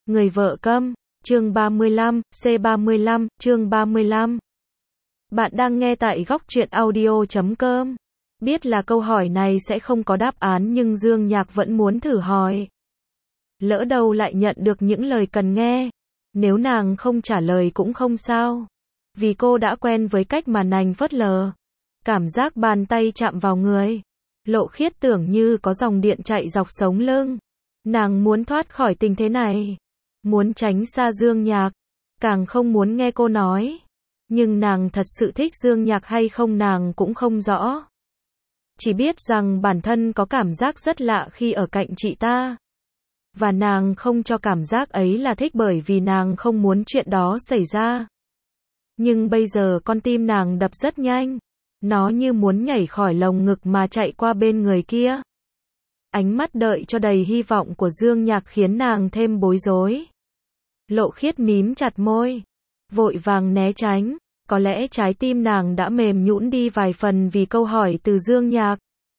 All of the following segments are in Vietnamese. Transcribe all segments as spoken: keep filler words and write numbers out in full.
Người vợ câm, chương ba mươi lăm, C ba mươi lăm, chương ba mươi lăm. Bạn đang nghe tại góc truyện audio chấm com. Biết là câu hỏi này sẽ không có đáp án nhưng Dương Nhạc vẫn muốn thử hỏi. Lỡ đâu lại nhận được những lời cần nghe. Nếu nàng không trả lời cũng không sao. Vì cô đã quen với cách mà nàng phớt lờ. Cảm giác bàn tay chạm vào người. Lộ Khiết tưởng như có dòng điện chạy dọc sống lưng. Nàng muốn thoát khỏi tình thế này. Muốn tránh xa Dương Nhạc. Càng không muốn nghe cô nói. Nhưng nàng thật sự thích Dương Nhạc hay không nàng cũng không rõ. Chỉ biết rằng bản thân có cảm giác rất lạ khi ở cạnh chị ta. Và nàng không cho cảm giác ấy là thích bởi vì nàng không muốn chuyện đó xảy ra. Nhưng bây giờ con tim nàng đập rất nhanh. Nó như muốn nhảy khỏi lồng ngực mà chạy qua bên người kia. Ánh mắt đợi cho đầy hy vọng của Dương Nhạc khiến nàng thêm bối rối. Lộ Khiết mím chặt môi. Vội vàng né tránh. Có lẽ trái tim nàng đã mềm nhũn đi vài phần vì câu hỏi từ Dương Nhạc.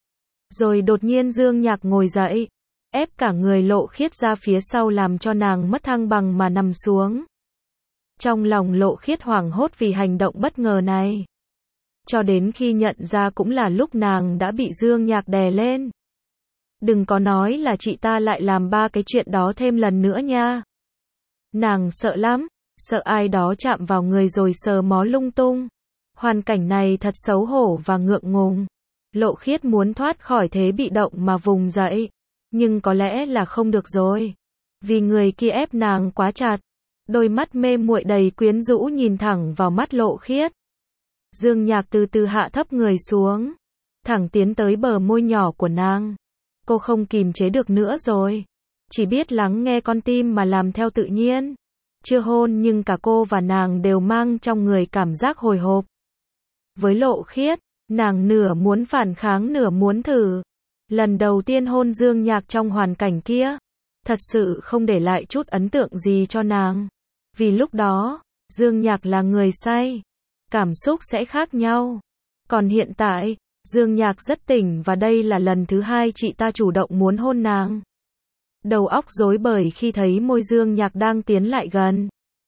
Rồi đột nhiên Dương Nhạc ngồi dậy. Ép cả người Lộ Khiết ra phía sau làm cho nàng mất thăng bằng mà nằm xuống. Trong lòng Lộ Khiết hoảng hốt vì hành động bất ngờ này. Cho đến khi nhận ra cũng là lúc nàng đã bị Dương Nhạc đè lên. Đừng có nói là chị ta lại làm ba cái chuyện đó thêm lần nữa nha. Nàng sợ lắm, sợ ai đó chạm vào người rồi sờ mó lung tung. Hoàn cảnh này thật xấu hổ và ngượng ngùng. Lộ Khiết muốn thoát khỏi thế bị động mà vùng dậy. Nhưng có lẽ là không được rồi. Vì người kia ép nàng quá chặt. Đôi mắt mê muội đầy quyến rũ nhìn thẳng vào mắt Lộ Khiết. Dương Nhạc từ từ hạ thấp người xuống. Thẳng tiến tới bờ môi nhỏ của nàng. Cô không kìm chế được nữa rồi. Chỉ biết lắng nghe con tim mà làm theo tự nhiên. Chưa hôn nhưng cả cô và nàng đều mang trong người cảm giác hồi hộp. Với Lộ Khiết, nàng nửa muốn phản kháng nửa muốn thử. Lần đầu tiên hôn Dương Nhạc trong hoàn cảnh kia. Thật sự không để lại chút ấn tượng gì cho nàng. Vì lúc đó, Dương Nhạc là người say. Cảm xúc sẽ khác nhau. Còn hiện tại, Dương Nhạc rất tỉnh và đây là lần thứ hai chị ta chủ động muốn hôn nàng. Đầu óc rối bời khi thấy môi Dương Nhạc đang tiến lại gần.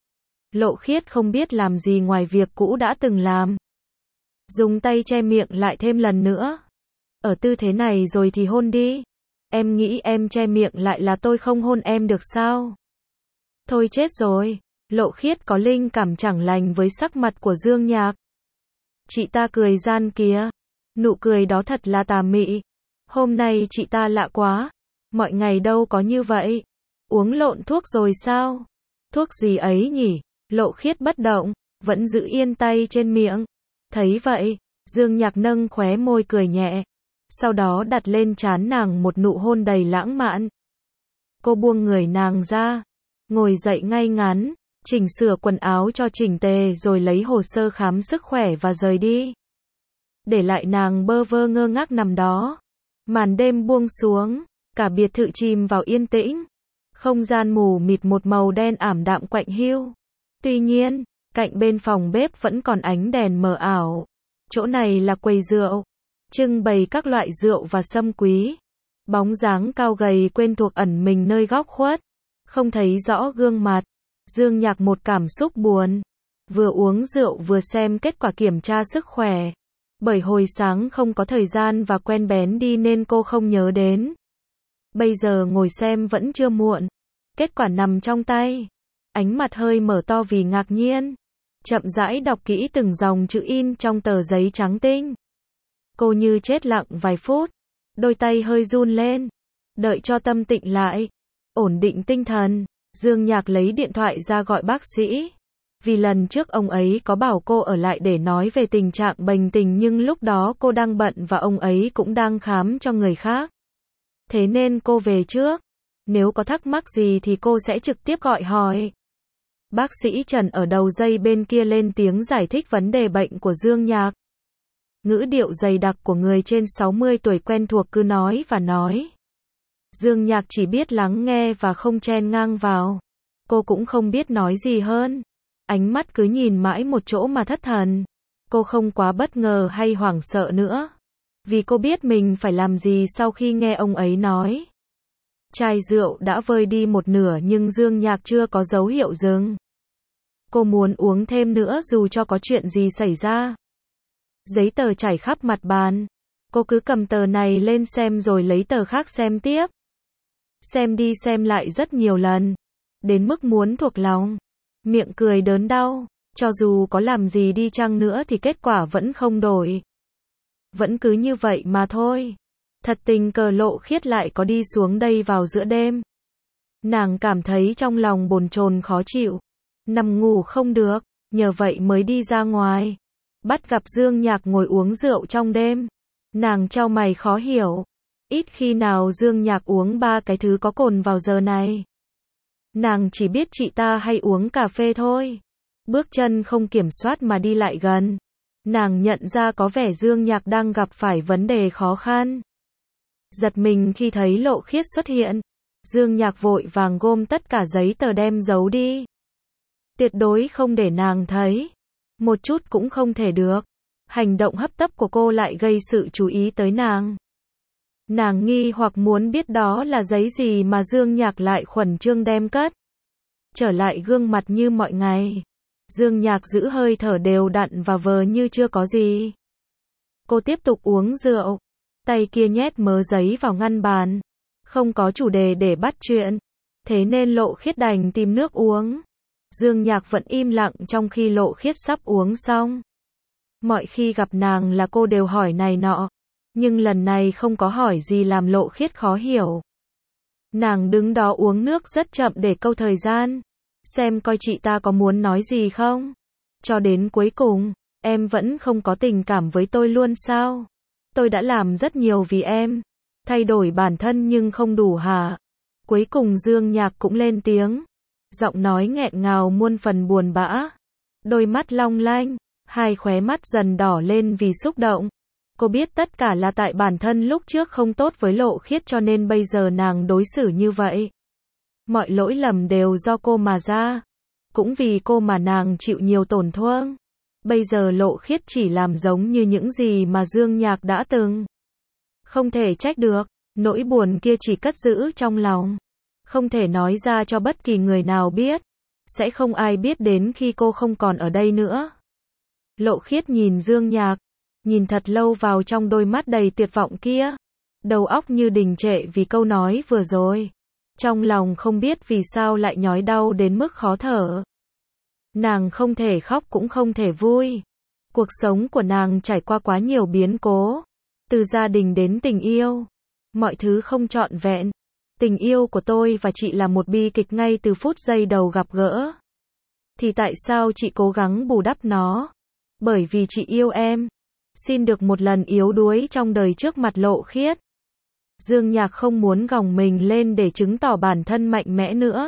Lộ Khiết không biết làm gì ngoài việc cũ đã từng làm. Dùng tay che miệng lại thêm lần nữa. Ở tư thế này rồi thì hôn đi. Em nghĩ em che miệng lại là tôi không hôn em được sao? Thôi chết rồi. Lộ Khiết có linh cảm chẳng lành với sắc mặt của Dương Nhạc. Chị ta cười gian kìa. Nụ cười đó thật là tà mị. Hôm nay chị ta lạ quá. Mọi ngày đâu có như vậy. Uống lộn thuốc rồi sao? Thuốc gì ấy nhỉ? Lộ Khiết bất động, vẫn giữ yên tay trên miệng. Thấy vậy, Dương Nhạc nâng khóe môi cười nhẹ. Sau đó đặt lên trán nàng một nụ hôn đầy lãng mạn. Cô buông người nàng ra. Ngồi dậy ngay ngắn. Chỉnh sửa quần áo cho chỉnh tề rồi lấy hồ sơ khám sức khỏe và rời đi. Để lại nàng bơ vơ ngơ ngác nằm đó. Màn đêm buông xuống. Cả biệt thự chìm vào yên tĩnh. Không gian mù mịt một màu đen ảm đạm quạnh hiu. Tuy nhiên, cạnh bên phòng bếp vẫn còn ánh đèn mờ ảo. Chỗ này là quầy rượu. Trưng bày các loại rượu và sâm quý. Bóng dáng cao gầy quen thuộc ẩn mình nơi góc khuất. Không thấy rõ gương mặt. Dương Nhạc một cảm xúc buồn. Vừa uống rượu vừa xem kết quả kiểm tra sức khỏe. Bởi hồi sáng không có thời gian và quen bén đi nên cô không nhớ đến. Bây giờ ngồi xem vẫn chưa muộn. Kết quả nằm trong tay. Ánh mặt hơi mở to vì ngạc nhiên. Chậm rãi đọc kỹ từng dòng chữ in trong tờ giấy trắng tinh. Cô như chết lặng vài phút. Đôi tay hơi run lên. Đợi cho tâm tịnh lại. Ổn định tinh thần. Dương Nhạc lấy điện thoại ra gọi bác sĩ. Vì lần trước ông ấy có bảo cô ở lại để nói về tình trạng bệnh tình nhưng lúc đó cô đang bận và ông ấy cũng đang khám cho người khác. Thế nên cô về trước. Nếu có thắc mắc gì thì cô sẽ trực tiếp gọi hỏi. Bác sĩ Trần ở đầu dây bên kia lên tiếng giải thích vấn đề bệnh của Dương Nhạc. Ngữ điệu dày đặc của người trên sáu mươi tuổi quen thuộc cứ nói và nói. Dương Nhạc chỉ biết lắng nghe và không chen ngang vào. Cô cũng không biết nói gì hơn. Ánh mắt cứ nhìn mãi một chỗ mà thất thần. Cô không quá bất ngờ hay hoảng sợ nữa. Vì cô biết mình phải làm gì sau khi nghe ông ấy nói. Chai rượu đã vơi đi một nửa nhưng Dương Nhạc chưa có dấu hiệu dừng. Cô muốn uống thêm nữa dù cho có chuyện gì xảy ra. Giấy tờ trải khắp mặt bàn. Cô cứ cầm tờ này lên xem rồi lấy tờ khác xem tiếp. Xem đi xem lại rất nhiều lần. Đến mức muốn thuộc lòng. Miệng cười đớn đau. Cho dù có làm gì đi chăng nữa thì kết quả vẫn không đổi. Vẫn cứ như vậy mà thôi. Thật tình cờ Lộ Khiết lại có đi xuống đây vào giữa đêm. Nàng cảm thấy trong lòng bồn chồn khó chịu. Nằm ngủ không được, nhờ vậy mới đi ra ngoài. Bắt gặp Dương Nhạc ngồi uống rượu trong đêm. Nàng chau mày khó hiểu. Ít khi nào Dương Nhạc uống ba cái thứ có cồn vào giờ này. Nàng chỉ biết chị ta hay uống cà phê thôi. Bước chân không kiểm soát mà đi lại gần. Nàng nhận ra có vẻ Dương Nhạc đang gặp phải vấn đề khó khăn. Giật mình khi thấy Lộ Khiết xuất hiện. Dương Nhạc vội vàng gom tất cả giấy tờ đem giấu đi. Tuyệt đối không để nàng thấy. Một chút cũng không thể được. Hành động hấp tấp của cô lại gây sự chú ý tới nàng. Nàng nghi hoặc muốn biết đó là giấy gì mà Dương Nhạc lại khẩn trương đem cất. Trở lại gương mặt như mọi ngày. Dương Nhạc giữ hơi thở đều đặn và vờ như chưa có gì. Cô tiếp tục uống rượu. Tay kia nhét mớ giấy vào ngăn bàn. Không có chủ đề để bắt chuyện. Thế nên Lộ Khiết đành tìm nước uống. Dương Nhạc vẫn im lặng trong khi Lộ Khiết sắp uống xong. Mọi khi gặp nàng là cô đều hỏi này nọ. Nhưng lần này không có hỏi gì làm Lộ Khiết khó hiểu. Nàng đứng đó uống nước rất chậm để câu thời gian. Xem coi chị ta có muốn nói gì không. Cho đến cuối cùng, em vẫn không có tình cảm với tôi luôn sao? Tôi đã làm rất nhiều vì em. Thay đổi bản thân nhưng không đủ hả? Cuối cùng Dương Nhạc cũng lên tiếng. Giọng nói nghẹn ngào muôn phần buồn bã. Đôi mắt long lanh, hai khóe mắt dần đỏ lên vì xúc động. Cô biết tất cả là tại bản thân lúc trước không tốt với Lộ Khiết cho nên bây giờ nàng đối xử như vậy. Mọi lỗi lầm đều do cô mà ra. Cũng vì cô mà nàng chịu nhiều tổn thương. Bây giờ Lộ Khiết chỉ làm giống như những gì mà Dương Nhạc đã từng. Không thể trách được, nỗi buồn kia chỉ cất giữ trong lòng. Không thể nói ra cho bất kỳ người nào biết. Sẽ không ai biết đến khi cô không còn ở đây nữa. Lộ Khiết nhìn Dương Nhạc. Nhìn thật lâu vào trong đôi mắt đầy tuyệt vọng kia. Đầu óc như đình trệ vì câu nói vừa rồi. Trong lòng không biết vì sao lại nhói đau đến mức khó thở. Nàng không thể khóc cũng không thể vui. Cuộc sống của nàng trải qua quá nhiều biến cố. Từ gia đình đến tình yêu. Mọi thứ không trọn vẹn. Tình yêu của tôi và chị là một bi kịch ngay từ phút giây đầu gặp gỡ. Thì tại sao chị cố gắng bù đắp nó? Bởi vì chị yêu em. Xin được một lần yếu đuối trong đời trước mặt Lộ Khiết. Dương Nhạc không muốn gồng mình lên để chứng tỏ bản thân mạnh mẽ nữa.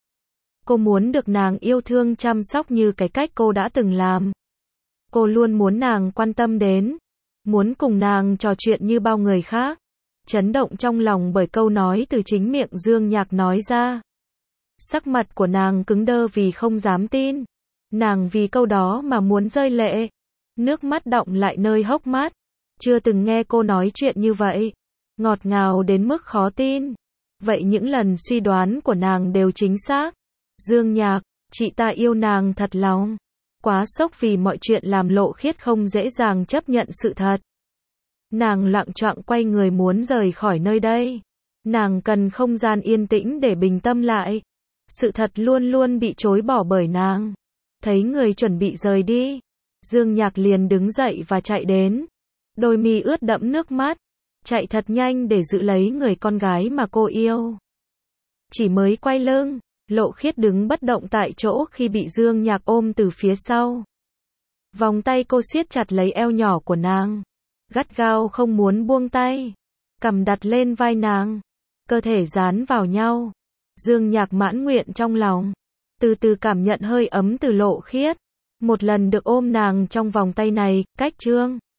Cô muốn được nàng yêu thương chăm sóc như cái cách cô đã từng làm. Cô luôn muốn nàng quan tâm đến. Muốn cùng nàng trò chuyện như bao người khác. Chấn động trong lòng bởi câu nói từ chính miệng Dương Nhạc nói ra. Sắc mặt của nàng cứng đơ vì không dám tin. Nàng vì câu đó mà muốn rơi lệ. Nước mắt đọng lại nơi hốc mắt. Chưa từng nghe cô nói chuyện như vậy. Ngọt ngào đến mức khó tin. Vậy những lần suy đoán của nàng đều chính xác. Dương Nhạc, chị ta yêu nàng thật lòng. Quá sốc vì mọi chuyện làm Lộ Khiết không dễ dàng chấp nhận sự thật. Nàng loạng choạng quay người muốn rời khỏi nơi đây. Nàng cần không gian yên tĩnh để bình tâm lại. Sự thật luôn luôn bị chối bỏ bởi nàng. Thấy người chuẩn bị rời đi. Dương Nhạc liền đứng dậy và chạy đến. Đôi mi ướt đẫm nước mắt. Chạy thật nhanh để giữ lấy người con gái mà cô yêu. Chỉ mới quay lưng, Lộ Khiết đứng bất động tại chỗ khi bị Dương Nhạc ôm từ phía sau. Vòng tay cô siết chặt lấy eo nhỏ của nàng. Gắt gao không muốn buông tay. Cằm đặt lên vai nàng. Cơ thể dán vào nhau. Dương Nhạc mãn nguyện trong lòng. Từ từ cảm nhận hơi ấm từ Lộ Khiết. Một lần được ôm nàng trong vòng tay này, cách chương